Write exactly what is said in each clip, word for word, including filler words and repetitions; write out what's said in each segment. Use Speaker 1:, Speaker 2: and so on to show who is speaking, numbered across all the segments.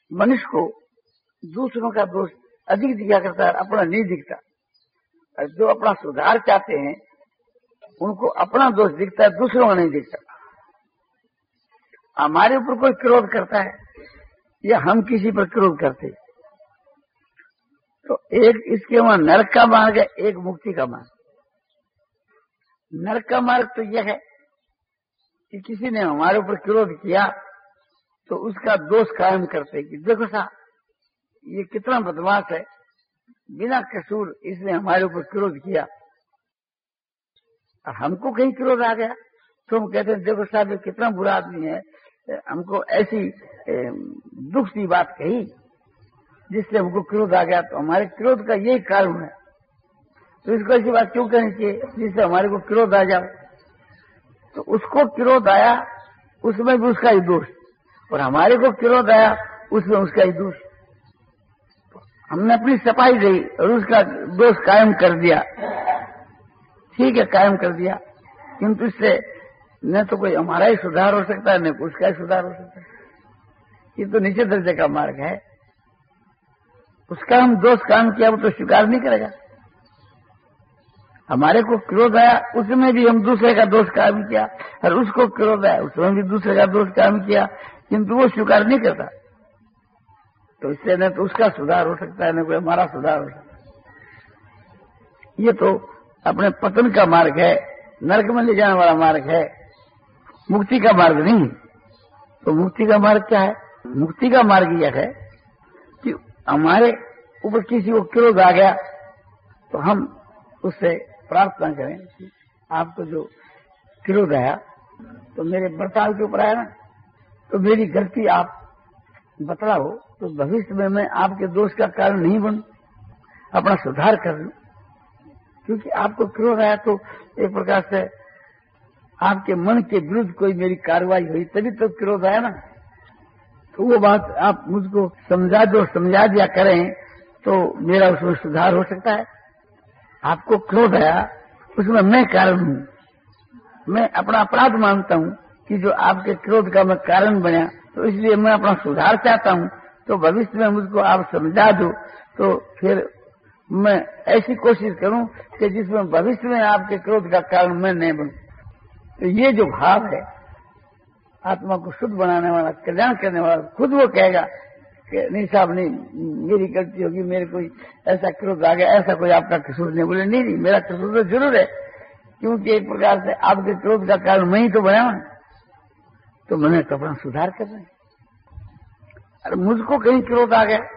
Speaker 1: मनुष्य को दूसरों का दोष अधिक दिखा करता है, अपना नहीं दिखता। और जो अपना सुधार चाहते हैं उनको अपना दोष दिखता है, दूसरों का नहीं दिखता। हमारे ऊपर कोई क्रोध करता है या हम किसी पर क्रोध करते, तो एक इसके वहां नरक का मार्ग है, एक मुक्ति का मार्ग। नरक का मार्ग तो यह है कि किसी ने हमारे ऊपर क्रोध किया तो उसका दोष कायम करते कि देखो साहब ये कितना बदमाश है, बिना कसूर इसने हमारे ऊपर क्रोध किया। हमको कहीं क्रोध आ गया तो हम कहते हैं देखो साहब ये कितना बुरा आदमी है, हमको ऐसी दुख की बात कही जिससे हमको क्रोध आ गया, तो हमारे क्रोध का यही कारण है। तो इसको ऐसी बात क्यों करनी चाहिए जिससे हमारे को क्रोध आ जाए। तो उसको क्रोध आया उसमें भी उसका ही दोष, और हमारे को क्रोध आया उसमें उसका ही दोष। हमने अपनी सफाई दी और उसका दोष कायम कर दिया, ठीक है कायम कर दिया, किंतु इससे न तो कोई हमारा ही सुधार हो सकता है न उसका ही सुधार हो सकता है। ये तो नीचे दर्जे का मार्ग है। उसका हम दोष काम किया वो तो स्वीकार नहीं करेगा। हमारे को क्रोध आया उसमें भी हम दूसरे का दोष काम किया, और उसको क्रोध आया उसमें भी दूसरे का दोष काम किया, किंतु वो स्वीकार नहीं करता। तो इससे न तो उसका सुधार हो सकता है न कोई हमारा सुधार हो सकता है। ये तो अपने पतन का मार्ग है, नरक में ले जाने वाला मार्ग है, मुक्ति का मार्ग नहीं। तो मुक्ति का मार्ग क्या है? मुक्ति का मार्ग यह है कि हमारे ऊपर किसी को क्रोध आ गया तो हम उससे प्रार्थना करें कि आपको जो क्रोध आया तो मेरे बर्ताव के ऊपर आया ना, तो मेरी गलती आप बतलाओ, तो भविष्य में मैं आपके दोष का कारण नहीं बनूं, अपना सुधार कर लूं। क्योंकि आपको क्रोध आया तो एक प्रकार से आपके मन के विरुद्ध कोई मेरी कार्रवाई हुई तभी तो क्रोध आया ना। तो वो बात आप मुझको समझा दो, समझा दिया करें तो मेरा उसमें सुधार हो सकता है। आपको क्रोध आया उसमें मैं कारण हूं, मैं अपना अपराध मानता हूं कि जो आपके क्रोध का मैं कारण बना, तो इसलिए मैं अपना सुधार चाहता हूं। तो भविष्य में मुझको आप समझा दो तो फिर मैं ऐसी कोशिश करूं कि जिसमें भविष्य में आपके क्रोध का कारण मैं नहीं बनूं। तो ये जो भाव है आत्मा को शुद्ध बनाने वाला, कल्याण करने वाला, खुद वो कहेगा कि नहीं साहब नहीं मेरी गलती होगी, मेरे कोई ऐसा क्रोध आ गया, ऐसा कोई आपका कसूर नहीं। बोले नहीं नहीं मेरा कसूर तो जरूर है, क्योंकि एक प्रकार से आपके क्रोध का कारण मैं ही तो बना हूं, तो मैंने तो अपना सुधार कर रहे हैं। अरे मुझको कहीं क्रोध आ गया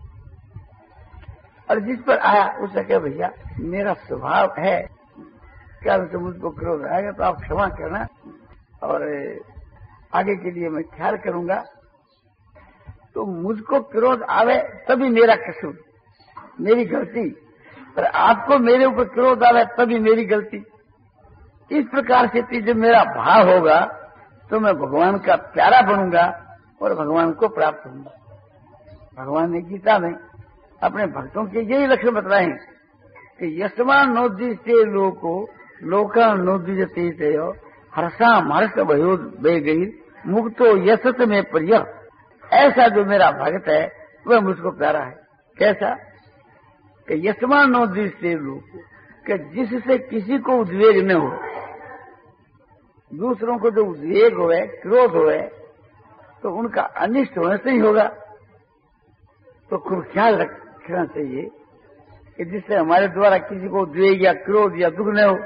Speaker 1: और जिस पर आया उससे कहे भैया मेरा स्वभाव है क्या तो मुझको क्रोध आएगा तो आप क्षमा करना और आगे के लिए मैं ख्याल करूंगा। तो मुझको क्रोध आवे तभी मेरा कसूर, मेरी गलती, पर आपको मेरे ऊपर क्रोध आवे तभी मेरी गलती। इस प्रकार से जब मेरा भाव होगा तो मैं भगवान का प्यारा बनूंगा और भगवान को प्राप्त होऊंगा। भगवान ने गीता में अपने भक्तों के यही लक्ष्य बताए कि यशमा नोदिष्टे लोको लोका नोदिजते तेयो हर्षा हर्ष भयो बेगई मुक्तो यशत में प्रिय। ऐसा जो मेरा भक्त है वह मुझको प्यारा है। कैसा कि यशमा नोदिष्टे लोको, कि जिससे किसी को उद्वेग न हो, दूसरों को जो उद्वेग होए, क्रोध होए, तो उनका अनिष्ट होने से ही होगा। तो खूब ख्याल रखना चाहिए कि जिससे हमारे द्वारा किसी को उद्वेग या क्रोध या दुख न हो।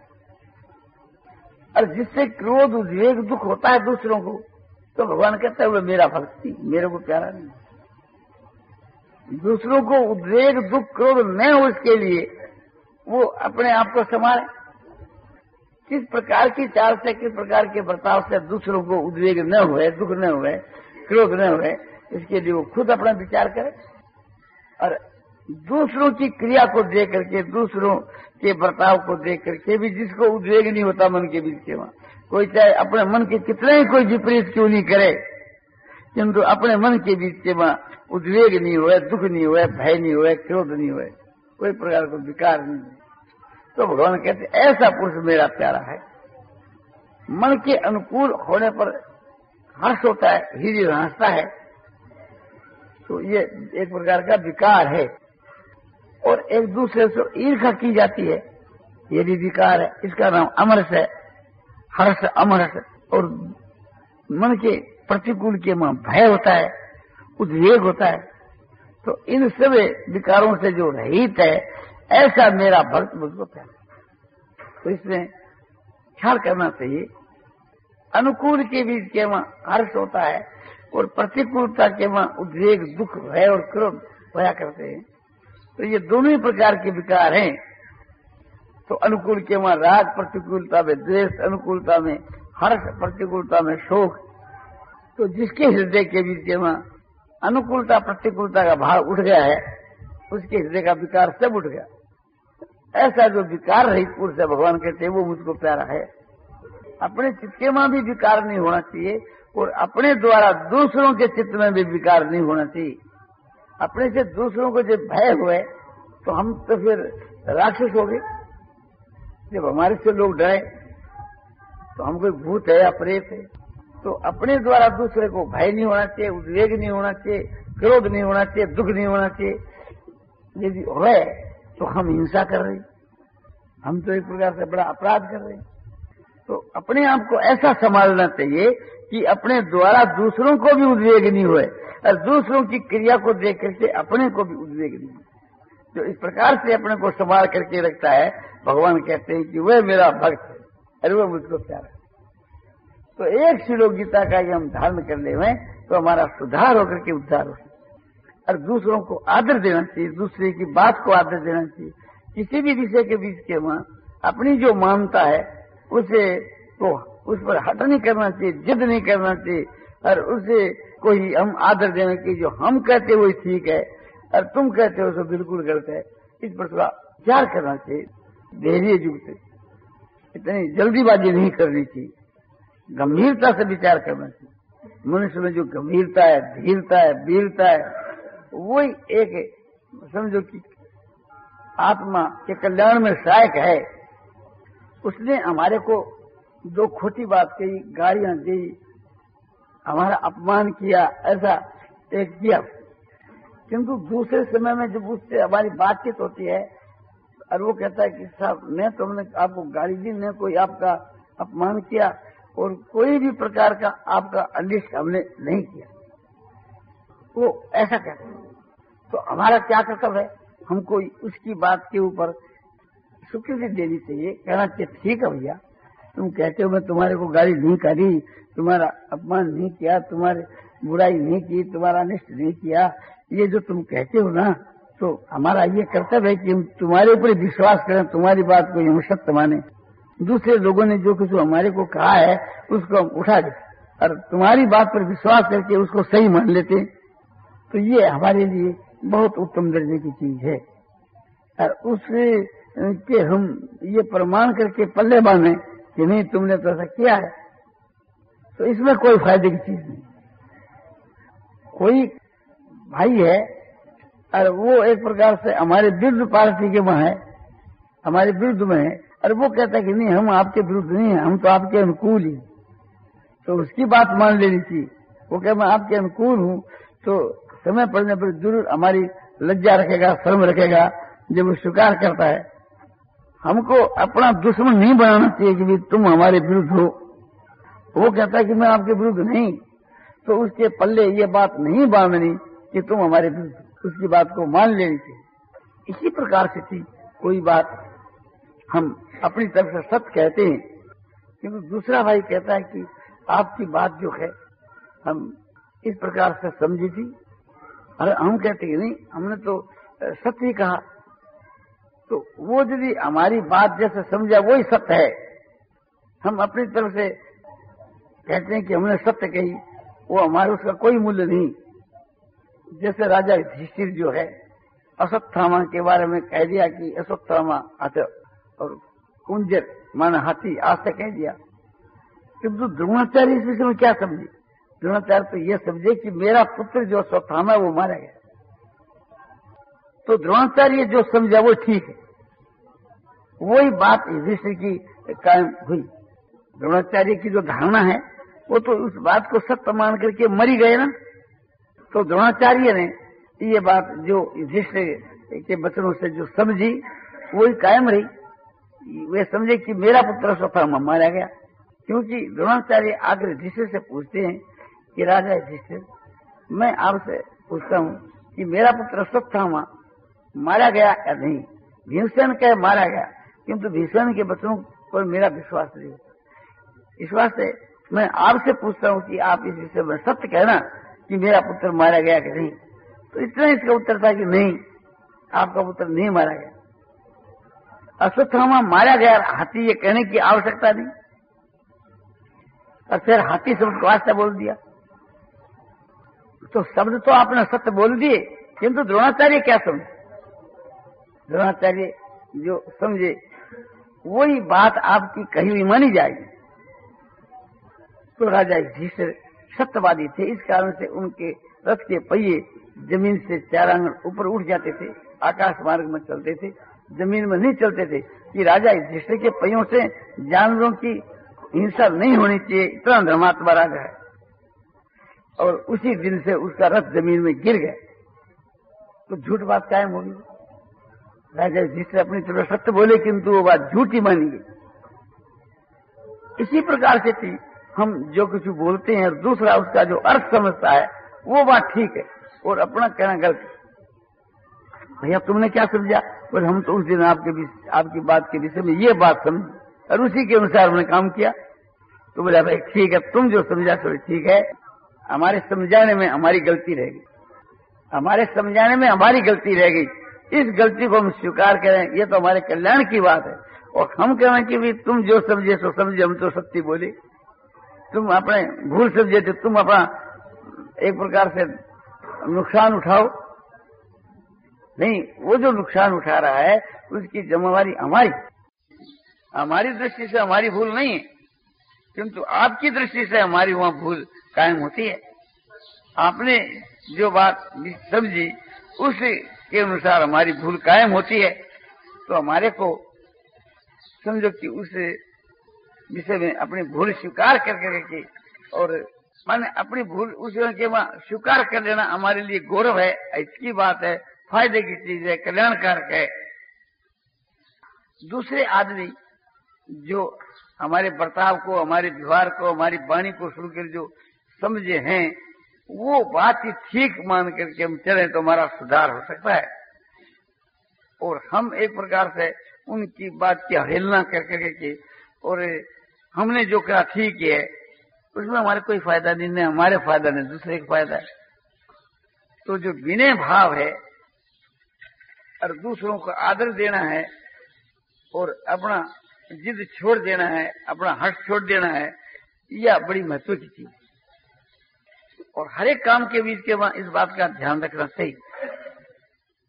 Speaker 1: और जिससे क्रोध उद्वेग दुख होता है दूसरों को, तो भगवान कहता है वह मेरा भक्ति, मेरे को प्यारा नहीं। दूसरों को उद्वेग दुख क्रोध न हो इसके लिए वो अपने आप को संभाले। किस प्रकार की चाल से, किस प्रकार के बर्ताव से दूसरों को उद्वेग न हुए, दुख न हुए, क्रोध न हुए, इसके लिए वो खुद अपना विचार करे। और दूसरों की क्रिया को देख करके, दूसरों के बर्ताव को देख करके भी जिसको उद्वेग नहीं होता मन के बीच के, वहां कोई चाहे अपने मन के कितने ही कोई विपरीत क्यों नहीं करे, किंतु अपने मन के बीच के वहां उद्वेग नहीं हुए, दुख नहीं हुए, भय नहीं हुए, क्रोध नहीं हुए, कोई प्रकार का विकार नहीं हुए, तो भगवान कहते ऐसा पुरुष मेरा प्यारा है। मन के अनुकूल होने पर हर्ष होता है, हृदय हंसता है, तो ये एक प्रकार का विकार है। और एक दूसरे से ईर्ष्या की जाती है, ये भी विकार है। इसका नाम अमरस है, हर्ष अमरस। और मन के प्रतिकूल के में भय होता है, उद्वेग होता है। तो इन सब विकारों से जो रहित है, ऐसा मेरा भक्त मुझको प्यारा। तो इसमें ख्याल करना चाहिए, अनुकूल के बीच के वहां हर्ष होता है और प्रतिकूलता के वहां उद्वेग, दुख, भय और क्रोध होया करते हैं। तो ये दोनों ही प्रकार के विकार हैं। तो अनुकूल के वहां राग, प्रतिकूलता में द्वेष, अनुकूलता में हर्ष, प्रतिकूलता में शोक। तो जिसके हृदय के बीच के वहां अनुकूलता प्रतिकूलता का भाव उठ गया है, उसके हृदय का विकार सब उठ गया। ऐसा जो विकार रहित पुरुष है, भगवान कहते हैं, वो मुझको प्यारा है। अपने चित्त के वहां भी विकार नहीं होना चाहिए और अपने द्वारा दूसरों के चित्त में भी विकार नहीं होना चाहिए। अपने से दूसरों को जब भय हुए तो हम तो फिर राक्षस हो गए। जब हमारे से लोग डरे तो हम कोई भूत है या प्रेत है। तो अपने द्वारा दूसरे को भय नहीं होना चाहिए, उद्वेग नहीं होना चाहिए, क्रोध नहीं होना चाहिए, दुख नहीं होना चाहिए। यदि है तो हम हिंसा कर रहे हैं, हम तो एक प्रकार से बड़ा अपराध कर रहे हैं। तो अपने आप को ऐसा संभालना चाहिए कि अपने द्वारा दूसरों को भी उद्वेग नहीं हुए और दूसरों की क्रिया को देख करके अपने को भी उद्वेग नहीं हुए। जो इस प्रकार से अपने को संभाल करके रखता है, भगवान कहते हैं कि वह मेरा भक्त है और वह मुझको प्यारा है। तो एक श्लोक गीता का ये हम धारण कर ले हुए तो हमारा सुधार होकर के उद्धार हो। और दूसरों को आदर देना चाहिए, दूसरे की बात को आदर देना चाहिए। किसी भी विषय के बीच के वहां अपनी जो मानता है उसे तो उस पर हट नहीं करना चाहिए, जिद नहीं करना चाहिए। और उसे कोई हम आदर देने की, जो हम कहते हो वही ठीक है और तुम कहते हो सो बिल्कुल गलत है, इस पर थोड़ा विचार करना चाहिए। धैर्य युक्त, इतनी जल्दीबाजी नहीं करनी चाहिए, गंभीरता से विचार करना चाहिए। मनुष्य में जो गंभीरता है, धीरता है, वीरता है, वही एक समझो कि आत्मा के कल्याण में सहायक है। उसने हमारे को दो खोटी बात कही, गालियां दी, हमारा अपमान किया, ऐसा एक किया। किंतु दूसरे समय में जब उससे हमारी बातचीत होती है और वो कहता है कि साहब मैं तुमने आपको गाली दी, ने कोई आपका अपमान किया और कोई भी प्रकार का आपका अनिष्ट हमने नहीं किया, वो ऐसा कहते हैं। तो हमारा क्या कर्तव्य है? हमको उसकी बात के ऊपर स्वीकृति देनी चाहिए, कहना चाहिए ठीक है भैया, तुम कहते हो मैं तुम्हारे को गाली नहीं करी, तुम्हारा अपमान नहीं किया, तुम्हारी बुराई नहीं की, तुम्हारा अनिष्ट नहीं किया, ये जो तुम कहते हो ना, तो हमारा ये कर्तव्य है कि हम तुम्हारे ऊपर विश्वास करें, तुम्हारी बात को हम सत्य माने। दूसरे लोगों ने जो कुछ हमारे को कहा है उसको हम उठा दे और तुम्हारी बात पर विश्वास करके उसको सही मान लेते, तो ये हमारे लिए बहुत उत्तम दर्जे की चीज है। और उससे के हम ये प्रमाण करके पल्ले बांधे कि नहीं तुमने तो ऐसा किया है, तो इसमें कोई फायदे की चीज नहीं। कोई भाई है और वो एक प्रकार से हमारे विरुद्ध पार्टी के वहां है, हमारे विरुद्ध में है, और वो कहता है कि नहीं हम आपके विरुद्ध नहीं है, हम तो आपके अनुकूल ही, तो उसकी बात मान लेनी चाहिए। वो कहे मैं आपके अनुकूल हूं, तो समय पड़ने पर जरूर हमारी लज्जा रखेगा, शर्म रखेगा जब वो स्वीकार करता है। हमको अपना दुश्मन नहीं बनाना चाहिए कि भी तुम हमारे विरुद्ध हो। वो कहता है कि मैं आपके विरुद्ध नहीं, तो उसके पल्ले ये बात नहीं बांधनी कि तुम हमारे विरुद्ध, उसकी बात को मान लेनी चाहिए। इसी प्रकार से थी कोई बात हम अपनी तरफ से सत्य कहते हैं, क्योंकि दूसरा भाई कहता है कि आपकी बात जो है हम इस प्रकार से समझी थी, अरे हम कहते हैं नहीं हमने तो सत्य ही कहा, तो वो यदि हमारी बात जैसे समझा वही सत्य है, हम अपनी तरफ से कहते हैं कि हमने सत्य कही, वो हमारे उसका कोई मूल्य नहीं। जैसे राजा युधिष्ठिर जो है अश्वत्थामा के बारे में कह दिया कि अश्वत्थामा हाथी और कुंजर माना हाथी, आज तक कह दिया, किंतु द्रोणाचार्य इस विषय में क्या समझे? द्रोणाचार्य तो ये समझे कि मेरा पुत्र जो अश्वत्थामा है वो मारा गया, तो द्रोणाचार्य जो समझा वो ठीक है। वही बात युधिष्ठिर की कायम हुई। द्रोणाचार्य की जो धारणा है वो तो उस बात को सत्य मान करके मरी गए ना, तो द्रोणाचार्य ने ये बात जो युधिष्ठिर के वचनों से जो समझी वही कायम रही। वे समझे कि मेरा पुत्र स्वतः मारा गया, क्योंकि द्रोणाचार्य आकर युधिष्ठिर से पूछते हैं कि राजा युधिष्ठिर, मैं आपसे पूछता हूँ कि मेरा पुत्र स्वतः मारा गया या नहीं। भीमसेन कहे मारा गया, किंतु भीमसेन के वचनों पर मेरा विश्वास नहीं होता। इस वास्ते मैं आपसे पूछता हूँ कि आप इस विषय में सत्य कहना कि मेरा पुत्र मारा गया कि नहीं। तो इतना इसका उत्तर था कि नहीं, आपका पुत्र नहीं मारा गया। अश्वत्थामा मारा गया, हाथी ये कहने की आवश्यकता नहीं। और फिर हाथी शब्द को वास्ता बोल दिया, तो शब्द तो आपने सत्य बोल दिए, किंतु द्रोणाचार्य क्या समझे? द्रोणाचार्य जो समझे वही बात आपकी कही हुई मानी जाएगी। तो राजा युधिष्ठिर सत्यवादी थे, इस कारण से उनके रथ के पहिए जमीन से चार आंगन ऊपर उठ जाते थे, आकाश मार्ग में चलते थे, जमीन में नहीं चलते थे। कि राजा युधिष्ठिर के पहियों से जानवरों की हिंसा नहीं होनी चाहिए, इतना धर्मात्मा राजा है। और उसी दिन से उसका रथ जमीन में गिर गया। तो झूठ बात कायम होगी। राजा युधिष्ठिर अपनी तरफ सत्य बोले, किंतु वो बात झूठी मानी गई। इसी प्रकार से थी, हम जो कुछ बोलते हैं और दूसरा उसका जो अर्थ समझता है वो बात ठीक है और अपना कहना गलत है। भैया तुमने क्या समझा? बोले हम तो उस दिन आपके आपकी बात के विषय में ये बात समझी और उसी के अनुसार हमने काम किया। तो बोला भाई ठीक है, तुम जो समझा सो ठीक है, हमारे समझाने में हमारी गलती रह गई, हमारे समझाने में हमारी गलती रह गई। इस गलती को हम स्वीकार करें, ये तो हमारे कल्याण की बात है। और हम कह रहे हैं कि भी तुम जो समझे सो समझे, हम तो सत्य बोले, तुम अपने भूल समझे तो तुम अपना एक प्रकार से नुकसान उठाओ। नहीं, वो जो नुकसान उठा रहा है उसकी जिम्मेवारी हमारी हमारी दृष्टि से हमारी भूल नहीं है, किंतु आपकी दृष्टि से हमारी वहां भूल कायम होती है। आपने जो बात समझी उसके अनुसार हमारी भूल कायम होती है। तो हमारे को समझो कि उस विषय में अपनी भूल स्वीकार कर करके और माने अपनी भूल उस के वहां स्वीकार कर लेना हमारे लिए गौरव है, अच्छी बात है, फायदे की चीज है, कल्याणकारक है। दूसरे आदमी जो हमारे बर्ताव को, हमारे व्यवहार को, हमारी वाणी को सुनकर जो समझे हैं, वो बात ही ठीक मान करके हम चले तो हमारा सुधार हो सकता है। और हम एक प्रकार से उनकी बात की अवहेलना कर करके और हमने जो कहा ठीक है, उसमें हमारे कोई फायदा नहीं, नहीं हमारे फायदा नहीं, दूसरे का फायदा है। तो जो विनय भाव है और दूसरों को आदर देना है और अपना जिद छोड़ देना है, अपना हर्ष छोड़ देना है, यह बड़ी महत्व की चीज। और हर एक काम के बीच के वहां इस बात का ध्यान रखना चाहिए।